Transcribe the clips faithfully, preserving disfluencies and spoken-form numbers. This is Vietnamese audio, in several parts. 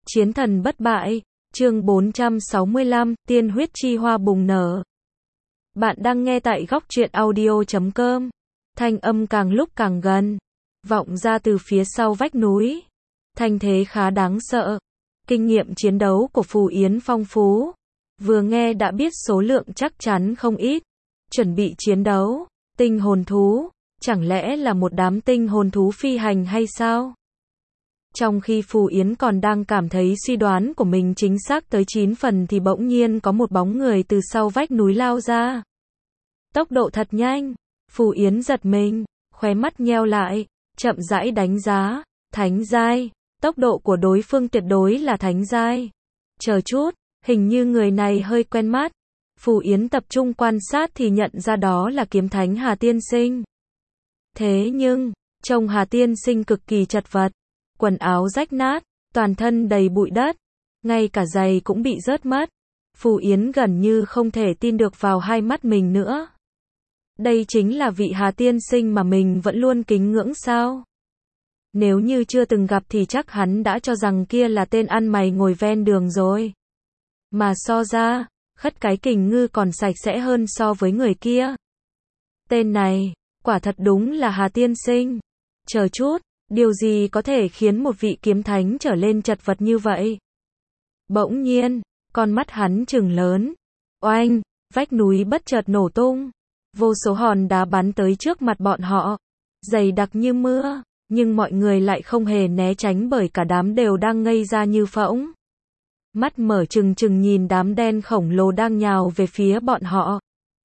Chiến thần bất bại, chương bốn trăm sáu mươi lăm, tiên huyết chi hoa bùng nở. Bạn đang nghe tại góc truyện audio chấm com. Thanh âm càng lúc càng gần, vọng ra từ phía sau vách núi. Thanh thế khá đáng sợ. Kinh nghiệm chiến đấu của Phù Yến phong phú. Vừa nghe đã biết số lượng chắc chắn không ít. Chuẩn bị chiến đấu, tinh hồn thú, chẳng lẽ là một đám tinh hồn thú phi hành hay sao? Trong khi Phù Yến còn đang cảm thấy suy đoán của mình chính xác tới chín phần thì bỗng nhiên có một bóng người từ sau vách núi lao ra. Tốc độ thật nhanh, Phù Yến giật mình, khóe mắt nheo lại, chậm rãi đánh giá, thánh giai, tốc độ của đối phương tuyệt đối là thánh giai. Chờ chút, hình như người này hơi quen mắt. Phù Yến tập trung quan sát thì nhận ra đó là kiếm thánh Hà Tiên Sinh. Thế nhưng, trông Hà Tiên Sinh cực kỳ chật vật. Quần áo rách nát, toàn thân đầy bụi đất, ngay cả giày cũng bị rớt mất. Phù Yến gần như không thể tin được vào hai mắt mình nữa. Đây chính là vị Hà Tiên Sinh mà mình vẫn luôn kính ngưỡng sao? Nếu như chưa từng gặp thì chắc hắn đã cho rằng kia là tên ăn mày ngồi ven đường rồi. Mà so ra, Khất Cái Kình Ngư còn sạch sẽ hơn so với người kia. Tên này, quả thật đúng là Hà Tiên Sinh. Chờ chút. Điều gì có thể khiến một vị kiếm thánh trở lên chật vật như vậy? Bỗng nhiên, con mắt hắn trừng lớn. Oanh, vách núi bất chợt nổ tung. Vô số hòn đá bắn tới trước mặt bọn họ. Dày đặc như mưa, nhưng mọi người lại không hề né tránh bởi cả đám đều đang ngây ra như phỗng. Mắt mở trừng trừng nhìn đám đen khổng lồ đang nhào về phía bọn họ.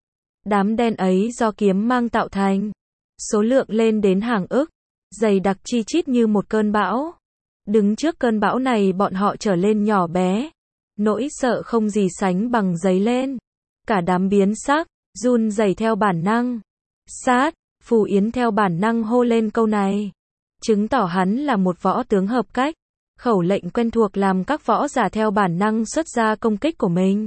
Đám đen ấy do kiếm mang tạo thành. Số lượng lên đến hàng ức. Dày đặc chi chít như một cơn bão. Đứng trước cơn bão này bọn họ trở lên nhỏ bé. Nỗi sợ không gì sánh bằng dấy lên. Cả đám biến sắc, run rẩy theo bản năng. Sát, Phù Yến theo bản năng hô lên câu này. Chứng tỏ hắn là một võ tướng hợp cách. Khẩu lệnh quen thuộc làm các võ giả theo bản năng xuất ra công kích của mình.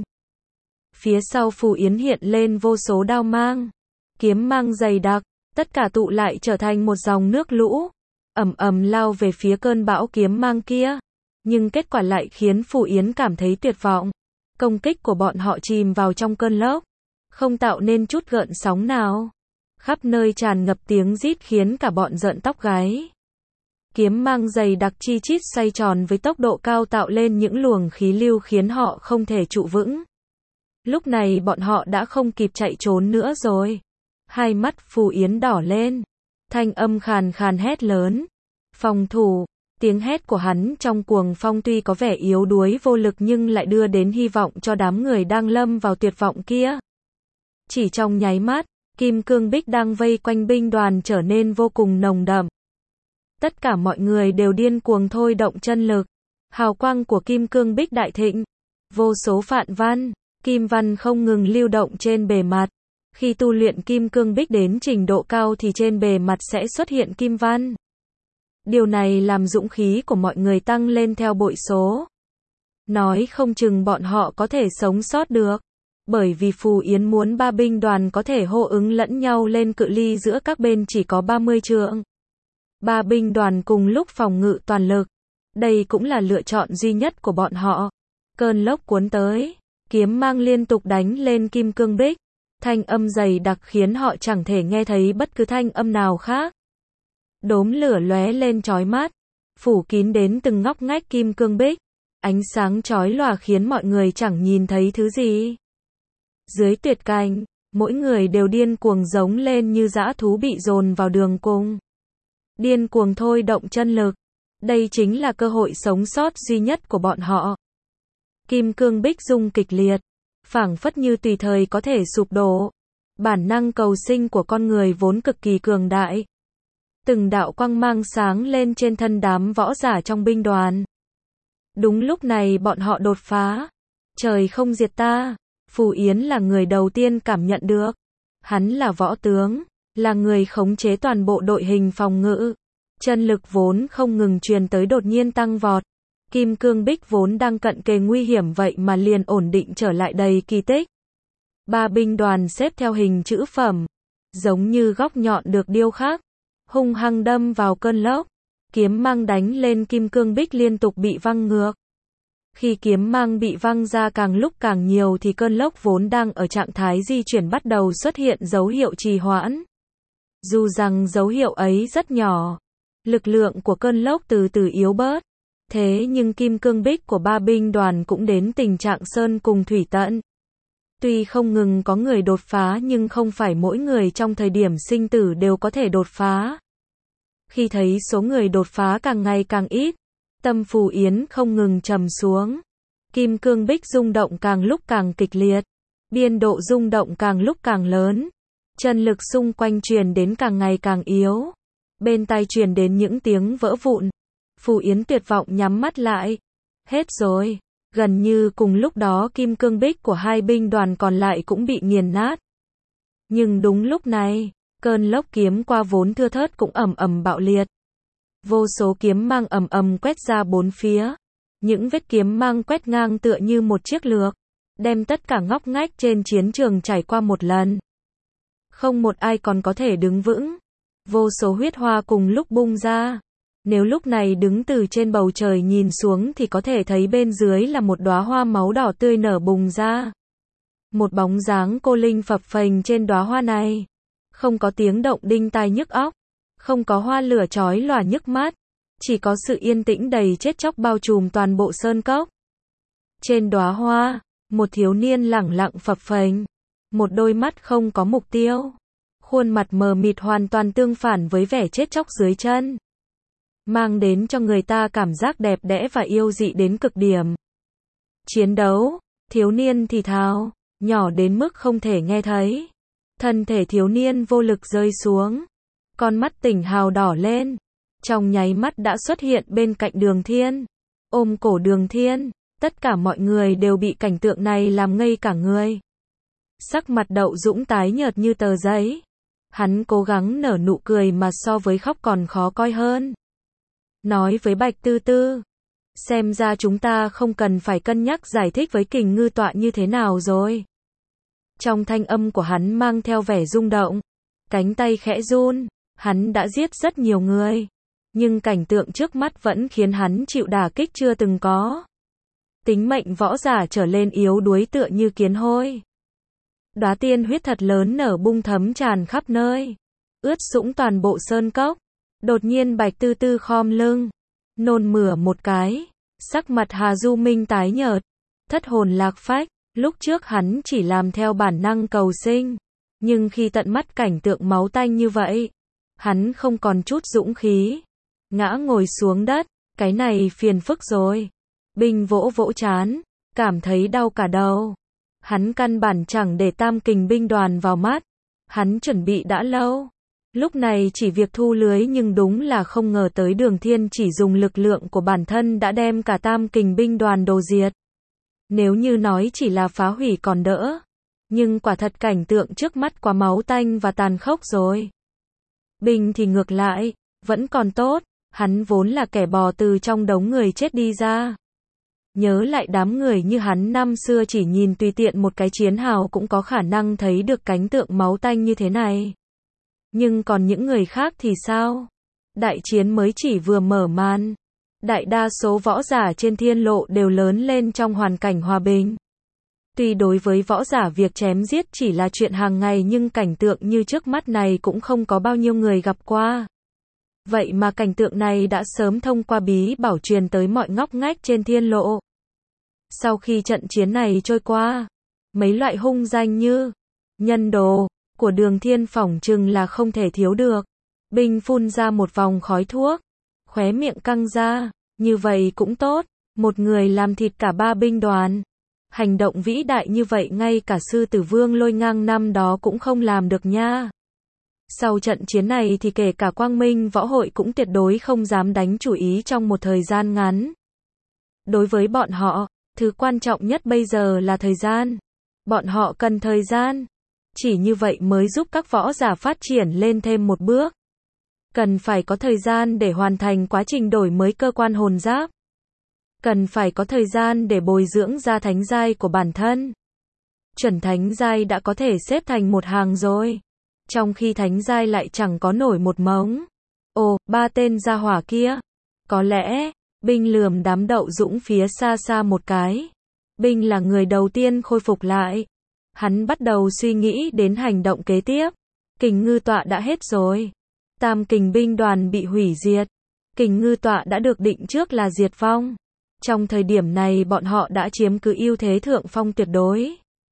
Phía sau Phù Yến hiện lên vô số đao mang. Kiếm mang dày đặc. Tất cả tụ lại trở thành một dòng nước lũ, ầm ầm lao về phía cơn bão kiếm mang kia. Nhưng kết quả lại khiến Phù Yến cảm thấy tuyệt vọng. Công kích của bọn họ chìm vào trong cơn lốc, không tạo nên chút gợn sóng nào. Khắp nơi tràn ngập tiếng rít khiến cả bọn rợn tóc gáy. Kiếm mang dày đặc chi chít xoay tròn với tốc độ cao tạo lên những luồng khí lưu khiến họ không thể trụ vững. Lúc này bọn họ đã không kịp chạy trốn nữa rồi. Hai mắt Phù Yến đỏ lên. Thanh âm khàn khàn hét lớn. Phòng thủ. Tiếng hét của hắn trong cuồng phong tuy có vẻ yếu đuối vô lực nhưng lại đưa đến hy vọng cho đám người đang lâm vào tuyệt vọng kia. Chỉ trong nháy mắt, kim cương bích đang vây quanh binh đoàn trở nên vô cùng nồng đậm. Tất cả mọi người đều điên cuồng thôi động chân lực. Hào quang của kim cương bích đại thịnh. Vô số phạn văn, kim văn không ngừng lưu động trên bề mặt. Khi tu luyện kim cương bích đến trình độ cao thì trên bề mặt sẽ xuất hiện kim văn. Điều này làm dũng khí của mọi người tăng lên theo bội số. Nói không chừng bọn họ có thể sống sót được. Bởi vì Phù Yến muốn ba binh đoàn có thể hô ứng lẫn nhau lên cự ly giữa các bên chỉ có ba mươi trượng. Ba binh đoàn cùng lúc phòng ngự toàn lực. Đây cũng là lựa chọn duy nhất của bọn họ. Cơn lốc cuốn tới. Kiếm mang liên tục đánh lên kim cương bích. Thanh âm dày đặc khiến họ chẳng thể nghe thấy bất cứ thanh âm nào khác. Đốm lửa lóe lên chói mắt, phủ kín đến từng ngóc ngách kim cương bích. Ánh sáng chói lòa khiến mọi người chẳng nhìn thấy thứ gì. Dưới tuyệt cảnh, mỗi người đều điên cuồng giống lên như dã thú bị dồn vào đường cùng. Điên cuồng thôi động chân lực. Đây chính là cơ hội sống sót duy nhất của bọn họ. Kim cương bích rung kịch liệt. Phảng phất như tùy thời có thể sụp đổ. Bản năng cầu sinh của con người vốn cực kỳ cường đại. Từng đạo quang mang sáng lên trên thân đám võ giả trong binh đoàn. Đúng lúc này bọn họ đột phá. Trời không diệt ta. Phù Yến là người đầu tiên cảm nhận được. Hắn là võ tướng, là người khống chế toàn bộ đội hình phòng ngự. Chân lực vốn không ngừng truyền tới đột nhiên tăng vọt. Kim cương bích vốn đang cận kề nguy hiểm vậy mà liền ổn định trở lại đầy kỳ tích. Ba binh đoàn xếp theo hình chữ phẩm, giống như góc nhọn được điêu khắc, hung hăng đâm vào cơn lốc. Kiếm mang đánh lên kim cương bích liên tục bị văng ngược. Khi kiếm mang bị văng ra càng lúc càng nhiều thì cơn lốc vốn đang ở trạng thái di chuyển bắt đầu xuất hiện dấu hiệu trì hoãn. Dù rằng dấu hiệu ấy rất nhỏ, lực lượng của cơn lốc từ từ yếu bớt. Thế nhưng kim cương bích của ba binh đoàn cũng đến tình trạng sơn cùng thủy tận. Tuy không ngừng có người đột phá nhưng không phải mỗi người trong thời điểm sinh tử đều có thể đột phá. Khi thấy số người đột phá càng ngày càng ít, tâm Phù Yến không ngừng trầm xuống. Kim cương bích rung động càng lúc càng kịch liệt, biên độ rung động càng lúc càng lớn. Chân lực xung quanh truyền đến càng ngày càng yếu. Bên tai truyền đến những tiếng vỡ vụn. Phù Yến tuyệt vọng nhắm mắt lại. Hết rồi. Gần như cùng lúc đó kim cương bích của hai binh đoàn còn lại cũng bị nghiền nát. Nhưng đúng lúc này, cơn lốc kiếm qua vốn thưa thớt cũng ầm ầm bạo liệt. Vô số kiếm mang ầm ầm quét ra bốn phía. Những vết kiếm mang quét ngang tựa như một chiếc lược, đem tất cả ngóc ngách trên chiến trường trải qua một lần. Không một ai còn có thể đứng vững. Vô số huyết hoa cùng lúc bung ra. Nếu lúc này đứng từ trên bầu trời nhìn xuống thì có thể thấy bên dưới là một đóa hoa máu đỏ tươi nở bùng ra. Một bóng dáng cô linh phập phềnh trên đóa hoa này. Không có tiếng động đinh tai nhức óc. Không có hoa lửa chói lòa nhức mắt. Chỉ có sự yên tĩnh đầy chết chóc bao trùm toàn bộ sơn cốc. Trên đóa hoa, một thiếu niên lẳng lặng phập phềnh. Một đôi mắt không có mục tiêu. Khuôn mặt mờ mịt hoàn toàn tương phản với vẻ chết chóc dưới chân. Mang đến cho người ta cảm giác đẹp đẽ và yêu dị đến cực điểm. Chiến đấu, thiếu niên thì thào, nhỏ đến mức không thể nghe thấy. Thân thể thiếu niên vô lực rơi xuống. Con mắt tỉnh hào đỏ lên. Trong nháy mắt đã xuất hiện bên cạnh Đường Thiên. Ôm cổ Đường Thiên. Tất cả mọi người đều bị cảnh tượng này làm ngây cả người. Sắc mặt Đậu Dũng tái nhợt như tờ giấy. Hắn cố gắng nở nụ cười mà so với khóc còn khó coi hơn. Nói với Bạch Tư Tư. Xem ra chúng ta không cần phải cân nhắc giải thích với Kình Ngư Tọa như thế nào rồi. Trong thanh âm của hắn mang theo vẻ rung động. Cánh tay khẽ run. Hắn đã giết rất nhiều người. Nhưng cảnh tượng trước mắt vẫn khiến hắn chịu đả kích chưa từng có. Tính mệnh võ giả trở lên yếu đuối tựa như kiến hôi. Đóa tiên huyết thật lớn nở bung thấm tràn khắp nơi. Ướt sũng toàn bộ sơn cốc. Đột nhiên Bạch Tư Tư khom lưng. Nôn mửa một cái. Sắc mặt Hà Du Minh tái nhợt. Thất hồn lạc phách. Lúc trước hắn chỉ làm theo bản năng cầu sinh. Nhưng khi tận mắt cảnh tượng máu tanh như vậy, hắn không còn chút dũng khí. Ngã ngồi xuống đất. Cái này phiền phức rồi. Binh vỗ vỗ chán. Cảm thấy đau cả đầu. Hắn căn bản chẳng để Tam Kình binh đoàn vào mắt. Hắn chuẩn bị đã lâu. Lúc này chỉ việc thu lưới nhưng đúng là không ngờ tới Đường Thiên chỉ dùng lực lượng của bản thân đã đem cả Tam Kình binh đoàn đồ diệt. Nếu như nói chỉ là phá hủy còn đỡ. Nhưng quả thật cảnh tượng trước mắt quá máu tanh và tàn khốc rồi. Binh thì ngược lại, vẫn còn tốt. Hắn vốn là kẻ bò từ trong đống người chết đi ra. Nhớ lại đám người như hắn năm xưa chỉ nhìn tùy tiện một cái chiến hào cũng có khả năng thấy được cảnh tượng máu tanh như thế này. Nhưng còn những người khác thì sao? Đại chiến mới chỉ vừa mở màn. Đại đa số võ giả trên thiên lộ đều lớn lên trong hoàn cảnh hòa bình. Tuy đối với võ giả việc chém giết chỉ là chuyện hàng ngày nhưng cảnh tượng như trước mắt này cũng không có bao nhiêu người gặp qua. Vậy mà cảnh tượng này đã sớm thông qua bí bảo truyền tới mọi ngóc ngách trên thiên lộ. Sau khi trận chiến này trôi qua, mấy loại hung danh như nhân đồ của Đường Thiên phỏng chừng là không thể thiếu được. Binh phun ra một vòng khói thuốc, khóe miệng căng ra, như vậy cũng tốt, một người làm thịt cả ba binh đoàn. Hành động vĩ đại như vậy ngay cả Sư Tử Vương Lôi Ngang năm đó cũng không làm được nha. Sau trận chiến này thì kể cả Quang Minh Võ Hội cũng tuyệt đối không dám đánh chủ ý trong một thời gian ngắn. Đối với bọn họ, thứ quan trọng nhất bây giờ là thời gian. Bọn họ cần thời gian. Chỉ như vậy mới giúp các võ giả phát triển lên thêm một bước. Cần phải có thời gian để hoàn thành quá trình đổi mới cơ quan hồn giáp. Cần phải có thời gian để bồi dưỡng ra thánh giai của bản thân. Chuẩn thánh giai đã có thể xếp thành một hàng rồi. Trong khi thánh giai lại chẳng có nổi một mống. Ồ, ba tên gia hỏa kia. Có lẽ, Binh lườm đám Đậu Dũng phía xa xa một cái. Binh là người đầu tiên khôi phục lại. Hắn bắt đầu suy nghĩ đến hành động kế tiếp. Kình ngư tọa đã hết rồi. Tam kình binh đoàn bị hủy diệt. Kình ngư tọa đã được định trước là diệt vong. Trong thời điểm này bọn họ đã chiếm cứ ưu thế thượng phong tuyệt đối.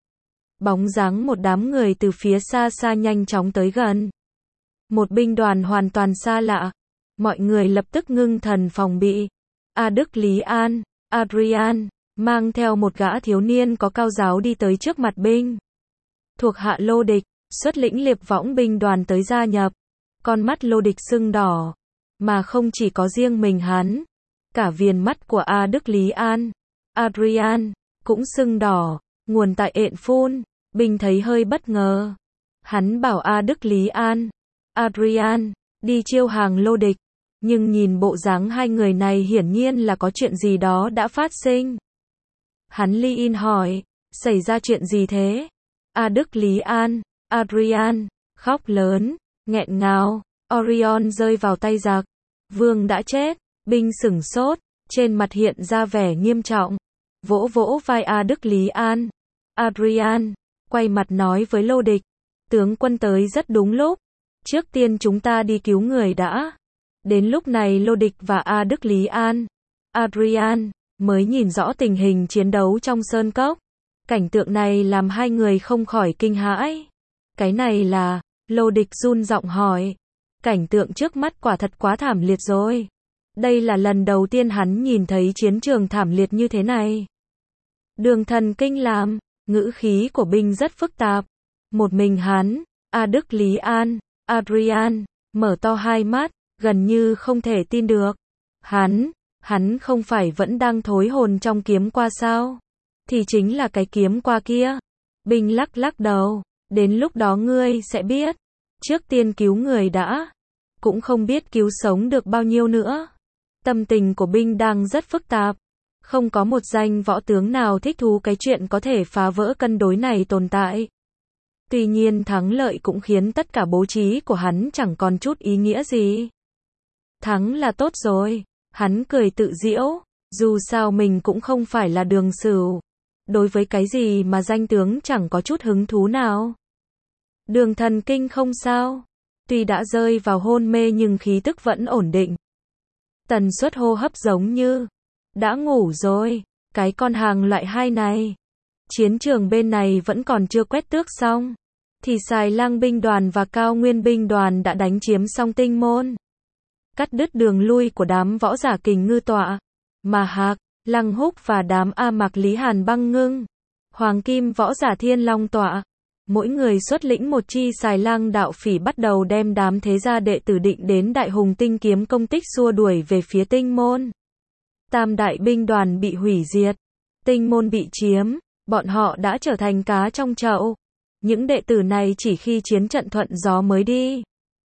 Bóng dáng một đám người từ phía xa xa nhanh chóng tới gần. Một binh đoàn hoàn toàn xa lạ. Mọi người lập tức ngưng thần phòng bị. A Đức Lý An, Adrian, mang theo một gã thiếu niên có cao giáo đi tới trước mặt binh. Thuộc hạ Lô Địch, xuất lĩnh liệp võng binh đoàn tới gia nhập. Con mắt Lô Địch sưng đỏ. Mà không chỉ có riêng mình hắn. Cả viền mắt của A Đức Lý An, Adrian, cũng sưng đỏ. Nguồn tại ện phun, binh thấy hơi bất ngờ. Hắn bảo A Đức Lý An, Adrian, đi chiêu hàng Lô Địch. Nhưng nhìn bộ dáng hai người này hiển nhiên là có chuyện gì đó đã phát sinh. Hắn li in hỏi, xảy ra chuyện gì thế? A Đức Lý An, Adrian, khóc lớn, nghẹn ngào, Orion rơi vào tay giặc. Vương đã chết, binh sửng sốt, trên mặt hiện ra vẻ nghiêm trọng. Vỗ vỗ vai A Đức Lý An, Adrian, quay mặt nói với Lô Địch. Tướng quân tới rất đúng lúc. Trước tiên chúng ta đi cứu người đã. Đến lúc này Lô Địch và A Đức Lý An, Adrian, mới nhìn rõ tình hình chiến đấu trong sơn cốc. Cảnh tượng này làm hai người không khỏi kinh hãi. Cái này là, Lô Địch run giọng hỏi. Cảnh tượng trước mắt quả thật quá thảm liệt rồi. Đây là lần đầu tiên hắn nhìn thấy chiến trường thảm liệt như thế này. Đường thần kinh làm, ngữ khí của binh rất phức tạp. Một mình hắn, A Đức Lý An, Adrian, mở to hai mắt, gần như không thể tin được. Hắn, hắn không phải vẫn đang thối hồn trong kiếm qua sao? Thì chính là cái kiếm qua kia. Binh lắc lắc đầu, đến lúc đó ngươi sẽ biết. Trước tiên cứu người đã. Cũng không biết cứu sống được bao nhiêu nữa. Tâm tình của binh đang rất phức tạp. Không có một danh võ tướng nào thích thú cái chuyện có thể phá vỡ cân đối này tồn tại. Tuy nhiên thắng lợi cũng khiến tất cả bố trí của hắn chẳng còn chút ý nghĩa gì. Thắng là tốt rồi. Hắn cười tự giễu. Dù sao mình cũng không phải là Đường Sửu. Đối với cái gì mà danh tướng chẳng có chút hứng thú nào. Đường thần kinh không sao. Tuy đã rơi vào hôn mê nhưng khí tức vẫn ổn định. Tần suất hô hấp giống như đã ngủ rồi. Cái con hàng loại hai này. Chiến trường bên này vẫn còn chưa quét tước xong. Thì Xài Lang binh đoàn và Cao Nguyên binh đoàn đã đánh chiếm xong Tinh Môn. Cắt đứt đường lui của đám võ giả Kình ngư tọa. Mà Hạc, Lăng Húc và đám A Mạc Lý Hàn băng ngưng. Hoàng Kim võ giả Thiên Long tọa. Mỗi người xuất lĩnh một chi Xài Lang đạo phỉ bắt đầu đem đám thế gia đệ tử Định đến Đại Hùng Tinh kiếm công tích xua đuổi về phía Tinh Môn. Tam đại binh đoàn bị hủy diệt. Tinh Môn bị chiếm. Bọn họ đã trở thành cá trong chậu. Những đệ tử này chỉ khi chiến trận thuận gió mới đi.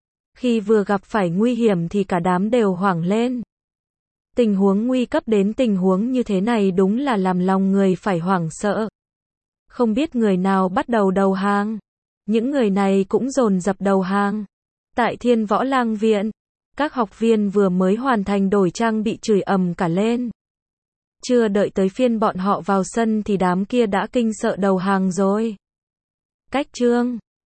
Khi vừa gặp phải nguy hiểm thì cả đám đều hoảng lên. Tình huống nguy cấp đến tình huống như thế này đúng là làm lòng người phải hoảng sợ. Không biết người nào bắt đầu đầu hàng. Những người này cũng dồn dập đầu hàng. Tại Thiên Võ Lang Viện, các học viên vừa mới hoàn thành đổi trang bị chửi ầm cả lên. Chưa đợi tới phiên bọn họ vào sân thì đám kia đã kinh sợ đầu hàng rồi. Cách chương